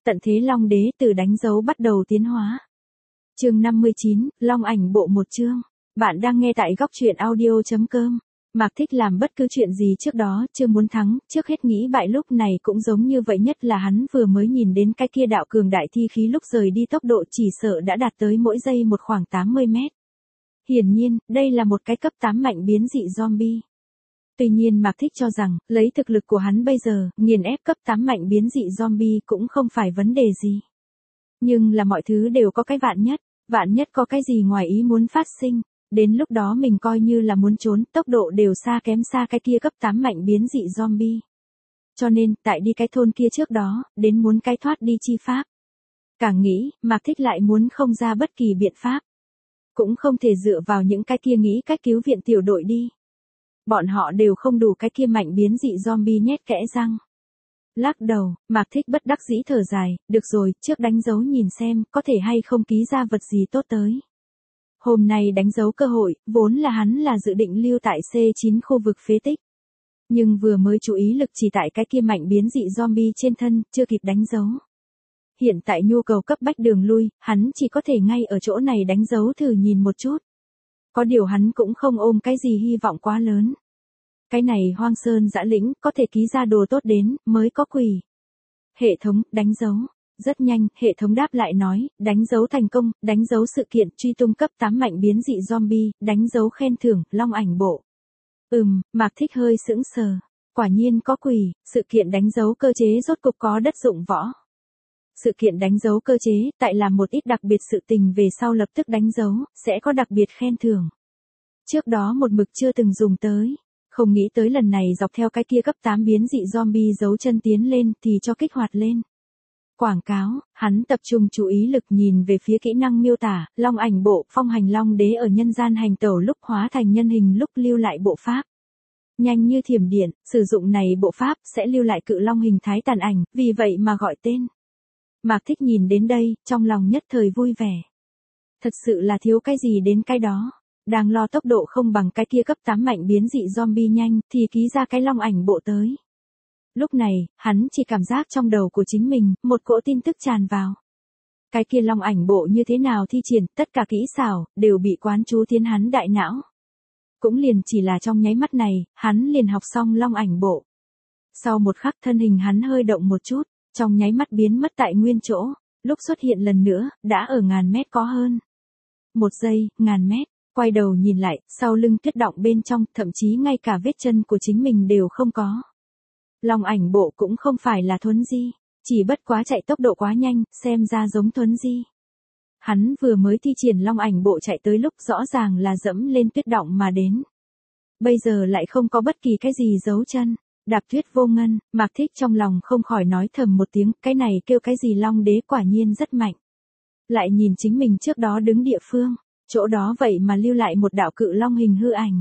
Tận thế Long Đế từ đánh dấu bắt đầu tiến hóa. Chương 59, Long ảnh bộ một chương. Bạn đang nghe tại góc truyện audio.com. Mạc Thích làm bất cứ chuyện gì trước đó chưa muốn thắng, trước hết nghĩ bại lúc này cũng giống như vậy, nhất là hắn vừa mới nhìn đến cái kia đạo cường đại thi khí lúc rời đi tốc độ chỉ sợ đã đạt tới mỗi giây một khoảng 80 mét. Hiển nhiên, đây là một cái cấp 8 mạnh biến dị zombie. Tuy nhiên Mạc Thích cho rằng, lấy thực lực của hắn bây giờ, nghiền ép cấp 8 mạnh biến dị zombie cũng không phải vấn đề gì. Nhưng là mọi thứ đều có cái vạn nhất có cái gì ngoài ý muốn phát sinh, đến lúc đó mình coi như là muốn trốn, tốc độ đều kém xa cái kia cấp 8 mạnh biến dị zombie. Cho nên, tại đi cái thôn kia trước đó, đến muốn cái thoát đi chi pháp. Càng nghĩ, Mạc Thích lại muốn không ra bất kỳ biện pháp. Cũng không thể dựa vào những cái kia nghĩ cách cứu viện tiểu đội đi. Bọn họ đều không đủ cái kia mạnh biến dị zombie nhét kẽ răng. Lắc đầu, Mạc Thích bất đắc dĩ thở dài, được rồi, trước đánh dấu nhìn xem, có thể hay không ký ra vật gì tốt tới. Hôm nay đánh dấu cơ hội, vốn là hắn là dự định lưu tại C9 khu vực phế tích. Nhưng vừa mới chú ý lực chỉ tại cái kia mạnh biến dị zombie trên thân, chưa kịp đánh dấu. Hiện tại nhu cầu cấp bách đường lui, hắn chỉ có thể ngay ở chỗ này đánh dấu thử nhìn một chút. Có điều hắn cũng không ôm cái gì hy vọng quá lớn. Cái này hoang sơn dã lĩnh, có thể ký ra đồ tốt đến, mới có quỷ. Hệ thống, đánh dấu. Rất nhanh, hệ thống đáp lại nói, đánh dấu thành công, đánh dấu sự kiện, truy tung cấp 8 mạnh biến dị zombie, đánh dấu khen thưởng, long ảnh bộ. Mạc Thích hơi sững sờ. Quả nhiên có quỷ, sự kiện đánh dấu cơ chế rốt cục có đất dụng võ. Sự kiện đánh dấu cơ chế, tại làm một ít đặc biệt sự tình về sau lập tức đánh dấu, sẽ có đặc biệt khen thưởng. Trước đó một mực chưa từng dùng tới. Không nghĩ tới lần này dọc theo cái kia cấp 8 biến dị zombie giấu chân tiến lên thì cho kích hoạt lên. Quảng cáo, hắn tập trung chú ý lực nhìn về phía kỹ năng miêu tả, long ảnh bộ, phong hành long đế ở nhân gian hành tẩu lúc hóa thành nhân hình lúc lưu lại bộ pháp. Nhanh như thiểm điện, sử dụng này bộ pháp sẽ lưu lại cự long hình thái tàn ảnh, vì vậy mà gọi tên. Mạc Thích nhìn đến đây, trong lòng nhất thời vui vẻ. Thật sự là thiếu cái gì đến cái đó. Đang lo tốc độ không bằng cái kia cấp 8 mạnh biến dị zombie nhanh, thì ký ra cái long ảnh bộ tới. Lúc này, hắn chỉ cảm giác trong đầu của chính mình, một cỗ tin tức tràn vào. Cái kia long ảnh bộ như thế nào thi triển, tất cả kỹ xảo, đều bị quán chú tiến hắn đại não. Cũng liền chỉ là trong nháy mắt này, hắn liền học xong long ảnh bộ. Sau một khắc thân hình hắn hơi động một chút, trong nháy mắt biến mất tại nguyên chỗ, lúc xuất hiện lần nữa, đã ở ngàn mét có hơn. Một giây, ngàn mét. Quay đầu nhìn lại, sau lưng tuyết động bên trong, thậm chí ngay cả vết chân của chính mình đều không có. Long ảnh bộ cũng không phải là thuấn di, chỉ bất quá chạy tốc độ quá nhanh, xem ra giống thuấn di. Hắn vừa mới thi triển long ảnh bộ chạy tới lúc rõ ràng là dẫm lên tuyết động mà đến. Bây giờ lại không có bất kỳ cái gì giấu chân, đạp tuyết vô ngân, Mạc Thích trong lòng không khỏi nói thầm một tiếng, cái này kêu cái gì long đế quả nhiên rất mạnh. Lại nhìn chính mình trước đó đứng địa phương. Chỗ đó vậy mà lưu lại một đạo cự long hình hư ảnh.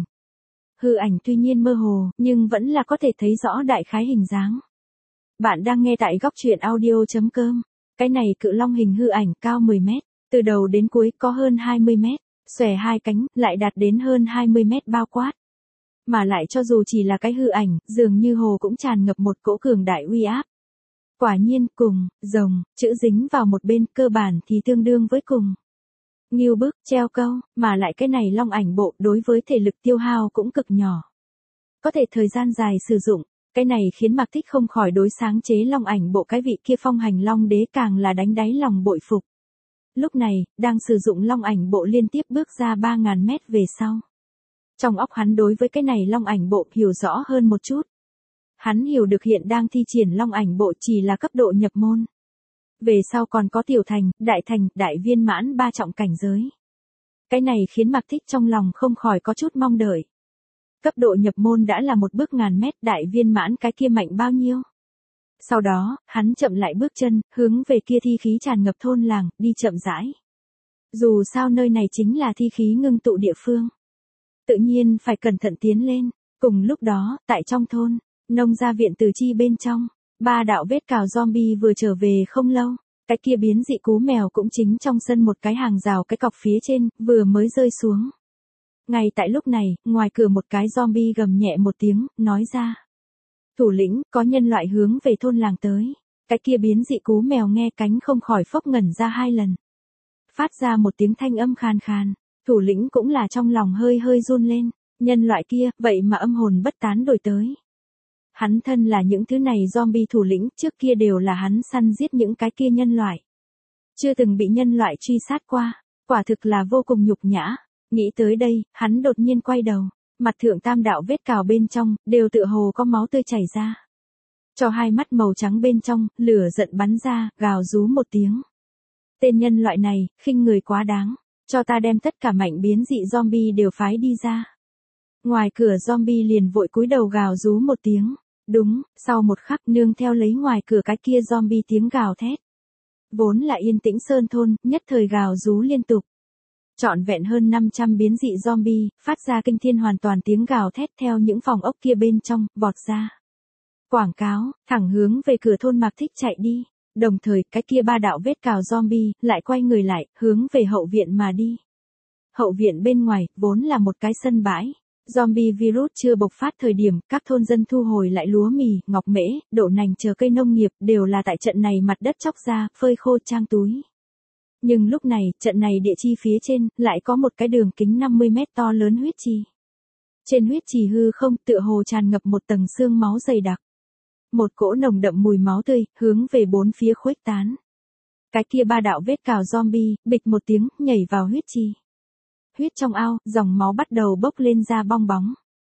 Hư ảnh tuy nhiên mơ hồ, nhưng vẫn là có thể thấy rõ đại khái hình dáng. Bạn đang nghe tại góc truyện audio.com. Cái này cự long hình hư ảnh cao 10 mét, từ đầu đến cuối có hơn 20 mét, xòe hai cánh, lại đạt đến hơn 20 mét bao quát. Mà lại cho dù chỉ là cái hư ảnh, dường như hồ cũng tràn ngập một cỗ cường đại uy áp. Quả nhiên, cùng, rồng, chữ dính vào một bên, cơ bản thì tương đương với cùng. Ngưu bức, treo câu, mà lại cái này long ảnh bộ đối với thể lực tiêu hao cũng cực nhỏ. Có thể thời gian dài sử dụng, cái này khiến Mạc Thích không khỏi đối sáng chế long ảnh bộ cái vị kia phong hành long đế càng là đánh đáy lòng bội phục. Lúc này, đang sử dụng long ảnh bộ liên tiếp bước ra 3.000 mét về sau. Trong óc hắn đối với cái này long ảnh bộ hiểu rõ hơn một chút. Hắn hiểu được hiện đang thi triển long ảnh bộ chỉ là cấp độ nhập môn. Về sau còn có tiểu thành, đại viên mãn 3 trọng cảnh giới. Cái này khiến Mạc Thích trong lòng không khỏi có chút mong đợi. Cấp độ nhập môn đã là một bước ngàn mét, đại viên mãn cái kia mạnh bao nhiêu. Sau đó, hắn chậm lại bước chân, hướng về kia thi khí tràn ngập thôn làng, đi chậm rãi. Dù sao nơi này chính là thi khí ngưng tụ địa phương. Tự nhiên phải cẩn thận tiến lên. Cùng lúc đó, tại trong thôn, nông gia viện Từ Chi bên trong. 3 đạo vết cào zombie vừa trở về không lâu, cái kia biến dị cú mèo cũng chính trong sân một cái hàng rào cái cọc phía trên, vừa mới rơi xuống. Ngay tại lúc này, ngoài cửa một cái zombie gầm nhẹ một tiếng, nói ra. Thủ lĩnh, có nhân loại hướng về thôn làng tới. Cái kia biến dị cú mèo nghe cánh không khỏi phốc ngẩn ra 2 lần. Phát ra một tiếng thanh âm khàn khàn, thủ lĩnh cũng là trong lòng hơi hơi run lên, nhân loại kia, vậy mà âm hồn bất tán đổi tới. Hắn thân là những thứ này zombie thủ lĩnh, trước kia đều là hắn săn giết những cái kia nhân loại. Chưa từng bị nhân loại truy sát qua, quả thực là vô cùng nhục nhã. Nghĩ tới đây, hắn đột nhiên quay đầu, mặt thượng tam đạo vết cào bên trong, đều tựa hồ có máu tươi chảy ra. Cho hai mắt màu trắng bên trong, lửa giận bắn ra, gào rú một tiếng. Tên nhân loại này, khinh người quá đáng, cho ta đem tất cả mạnh biến dị zombie đều phái đi ra. Ngoài cửa zombie liền vội cúi đầu gào rú một tiếng. Đúng, sau một khắc nương theo lấy ngoài cửa cái kia zombie tiếng gào thét. Vốn là yên tĩnh sơn thôn, nhất thời gào rú liên tục. Trọn vẹn hơn 500 biến dị zombie, phát ra kinh thiên hoàn toàn tiếng gào thét theo những phòng ốc kia bên trong, vọt ra. Quảng cáo, thẳng hướng về cửa thôn Mạc Thích chạy đi. Đồng thời, cái kia 3 đạo vết cào zombie, lại quay người lại, hướng về hậu viện mà đi. Hậu viện bên ngoài, vốn là một cái sân bãi. Zombie virus chưa bộc phát thời điểm, các thôn dân thu hồi lại lúa mì, ngọc mễ, đậu nành chờ cây nông nghiệp, đều là tại trận này mặt đất chóc ra, phơi khô trang túi. Nhưng lúc này, trận này địa chi phía trên, lại có một cái đường kính 50 mét to lớn huyết trì. Trên huyết trì hư không, tựa hồ tràn ngập một tầng xương máu dày đặc. Một cỗ nồng đậm mùi máu tươi, hướng về bốn phía khuếch tán. Cái kia 3 đạo vết cào zombie, bịch một tiếng, nhảy vào huyết trì. Huyết trong ao, dòng máu bắt đầu bốc lên ra bong bóng.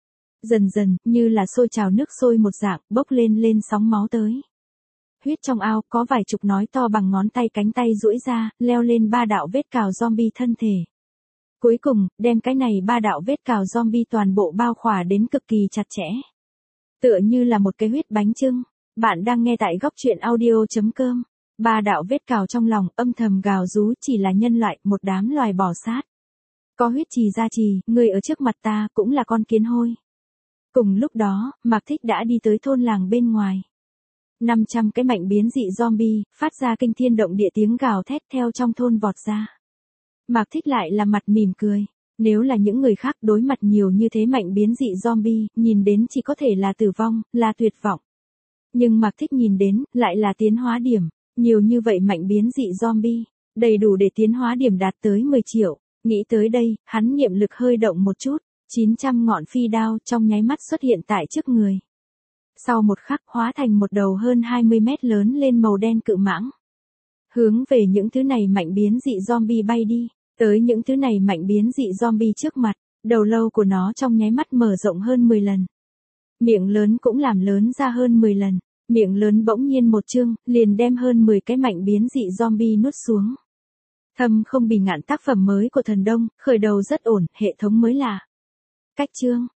Dần dần, như là sôi trào nước sôi một dạng, bốc lên sóng máu tới. Huyết trong ao, có vài chục nói to bằng ngón tay cánh tay duỗi ra, leo lên 3 đạo vết cào zombie thân thể. Cuối cùng, đem cái này 3 đạo vết cào zombie toàn bộ bao khỏa đến cực kỳ chặt chẽ. Tựa như là một cái huyết bánh chưng. Bạn đang nghe tại góc truyện audio.com. 3 đạo vết cào trong lòng, âm thầm gào rú chỉ là nhân loại, một đám loài bò sát. Có huyết trì gia trì, người ở trước mặt ta, cũng là con kiến hôi. Cùng lúc đó, Mạc Thích đã đi tới thôn làng bên ngoài. 500 cái mạnh biến dị zombie, phát ra kinh thiên động địa tiếng gào thét theo trong thôn vọt ra. Mạc Thích lại là mặt mỉm cười. Nếu là những người khác đối mặt nhiều như thế mạnh biến dị zombie, nhìn đến chỉ có thể là tử vong, là tuyệt vọng. Nhưng Mạc Thích nhìn đến, lại là tiến hóa điểm. Nhiều như vậy mạnh biến dị zombie, đầy đủ để tiến hóa điểm đạt tới 10 triệu. Nghĩ tới đây, hắn niệm lực hơi động một chút, 900 ngọn phi đao trong nháy mắt xuất hiện tại trước người. Sau một khắc hóa thành một đầu hơn 20 mét lớn lên màu đen cự mãng. Hướng về những thứ này mạnh biến dị zombie bay đi, tới những thứ này mạnh biến dị zombie trước mặt, đầu lâu của nó trong nháy mắt mở rộng hơn 10 lần. Miệng lớn cũng làm lớn ra hơn 10 lần, miệng lớn bỗng nhiên một chương, liền đem hơn 10 cái mạnh biến dị zombie nuốt xuống. Thâm không bì ngạn tác phẩm mới của thần Đông, khởi đầu rất ổn, hệ thống mới lạ. Cách chương,